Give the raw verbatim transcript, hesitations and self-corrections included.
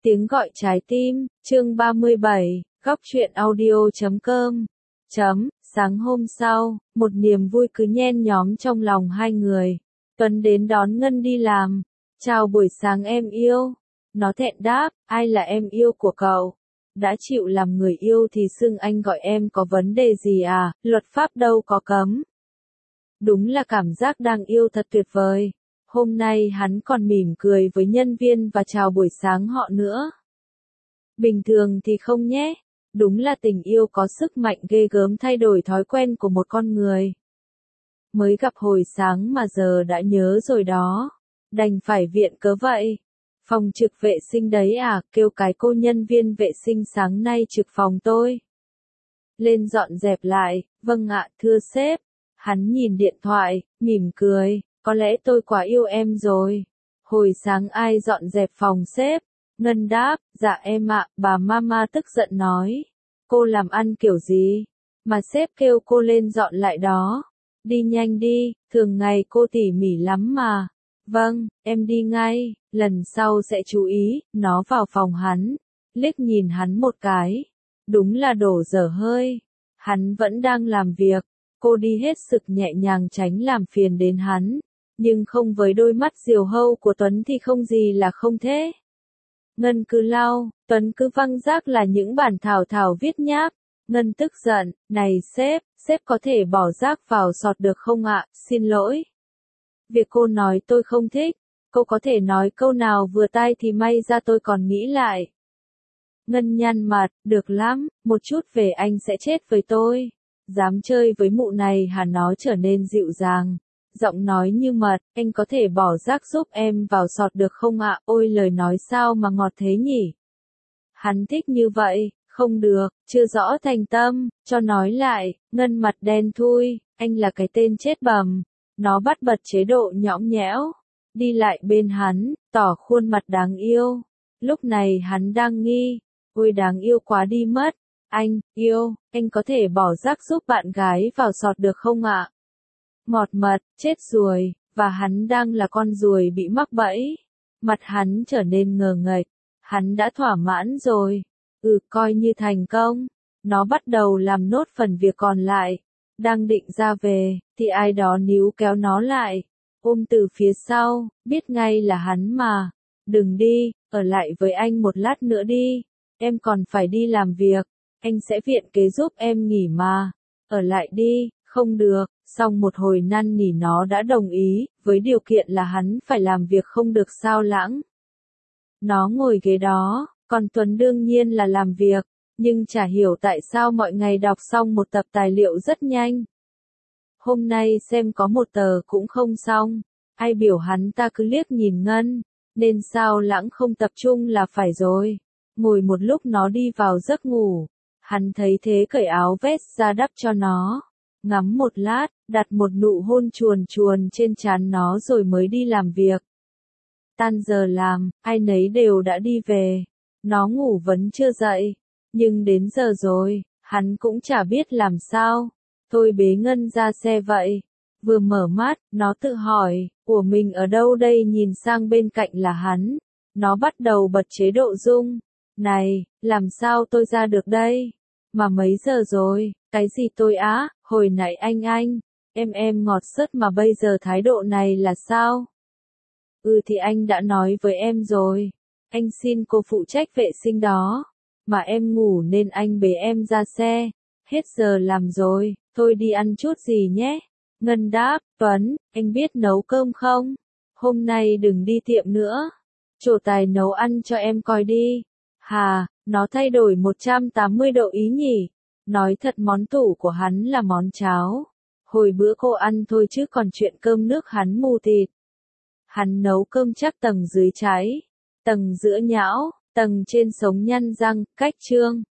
Tiếng gọi trái tim, chương ba mươi bảy, góc truyện audio chấm com. Chấm, sáng hôm sau, một niềm vui cứ nhen nhóm trong lòng hai người. Tuấn đến đón Ngân đi làm. Chào buổi sáng em yêu. Nó thẹn đáp, ai là em yêu của cậu? Đã chịu làm người yêu thì xưng anh gọi em có vấn đề gì à, luật pháp đâu có cấm. Đúng là cảm giác đang yêu thật tuyệt vời. Hôm nay hắn còn mỉm cười với nhân viên và chào buổi sáng họ nữa. Bình thường thì không nhé. Đúng là tình yêu có sức mạnh ghê gớm thay đổi thói quen của một con người. Mới gặp hồi sáng mà giờ đã nhớ rồi đó. Đành phải viện cớ vậy. Phòng trực vệ sinh đấy à, kêu cái cô nhân viên vệ sinh sáng nay trực phòng tôi. Lên dọn dẹp lại, vâng ạ, thưa sếp. Hắn nhìn điện thoại, mỉm cười. Có lẽ tôi quá yêu em rồi. Hồi sáng ai dọn dẹp phòng sếp? Ngân đáp, dạ em ạ, bà mama tức giận nói. Cô làm ăn kiểu gì? Mà sếp kêu cô lên dọn lại đó. Đi nhanh đi, thường ngày cô tỉ mỉ lắm mà. Vâng, em đi ngay, lần sau sẽ chú ý. Nó vào phòng hắn, liếc nhìn hắn một cái. Đúng là đổ dở hơi. Hắn vẫn đang làm việc. Cô đi hết sức nhẹ nhàng tránh làm phiền đến hắn. Nhưng không với đôi mắt diều hâu của Tuấn thì không gì là không thế. Ngân cứ lau, Tuấn cứ văng rác là những bản thảo thảo viết nháp. Ngân tức giận, này sếp, sếp có thể bỏ rác vào sọt được không ạ, xin lỗi. Việc cô nói tôi không thích, cô có thể nói câu nào vừa tai thì may ra tôi còn nghĩ lại. Ngân nhăn mặt, được lắm, một chút về anh sẽ chết với tôi. Dám chơi với mụ này hả, nó trở nên dịu dàng. Giọng nói như mật, anh có thể bỏ rác giúp em vào sọt được không ạ? Ôi lời nói sao mà ngọt thế nhỉ? Hắn thích như vậy, không được, chưa rõ thành tâm, cho nói lại, Ngân mặt đen thui, anh là cái tên chết bầm. Nó bắt bật chế độ nhõng nhẽo, đi lại bên hắn, tỏ khuôn mặt đáng yêu. Lúc này hắn đang nghi, ôi đáng yêu quá đi mất. Anh, yêu, anh có thể bỏ rác giúp bạn gái vào sọt được không ạ? Ngọt mật, chết ruồi, và hắn đang là con ruồi bị mắc bẫy. Mặt hắn trở nên ngờ nghệch, hắn đã thỏa mãn rồi. Ừ, coi như thành công. Nó bắt đầu làm nốt phần việc còn lại. Đang định ra về, thì ai đó níu kéo nó lại. Ôm từ phía sau, biết ngay là hắn mà. Đừng đi, ở lại với anh một lát nữa đi. Em còn phải đi làm việc. Anh sẽ viện kế giúp em nghỉ mà. Ở lại đi, không được. Xong một hồi năn nỉ nó đã đồng ý, với điều kiện là hắn phải làm việc không được sao lãng. Nó ngồi ghế đó, còn Tuấn đương nhiên là làm việc, nhưng chả hiểu tại sao mọi ngày đọc xong một tập tài liệu rất nhanh. Hôm nay xem có một tờ cũng không xong, ai biểu hắn ta cứ liếc nhìn Ngân, nên sao lãng không tập trung là phải rồi. Ngồi một lúc nó đi vào giấc ngủ, hắn thấy thế cởi áo vest ra đắp cho nó. Ngắm một lát, đặt một nụ hôn chuồn chuồn trên trán nó rồi mới đi làm việc. Tan giờ làm, ai nấy đều đã đi về. Nó ngủ vẫn chưa dậy. Nhưng đến giờ rồi, hắn cũng chả biết làm sao. Thôi bế Ngân ra xe vậy. Vừa mở mắt, nó tự hỏi, của mình ở đâu đây, nhìn sang bên cạnh là hắn. Nó bắt đầu bật chế độ rung. Này, làm sao tôi ra được đây? Mà mấy giờ rồi, cái gì tôi á, hồi nãy anh anh, em em ngọt sớt mà bây giờ thái độ này là sao? Ừ thì anh đã nói với em rồi, anh xin cô phụ trách vệ sinh đó, mà em ngủ nên anh bế em ra xe, hết giờ làm rồi, thôi đi ăn chút gì nhé. Ngân đáp, Tuấn, anh biết nấu cơm không? Hôm nay đừng đi tiệm nữa, trổ tài nấu ăn cho em coi đi. Hà, nó thay đổi một trăm tám mươi độ ý nhỉ? Nói thật món tủ của hắn là món cháo. Hồi bữa cô ăn thôi chứ còn chuyện cơm nước hắn mù tịt. Hắn nấu cơm chắc tầng dưới cháy, tầng giữa nhão, tầng trên sống nhăn răng, cách trương.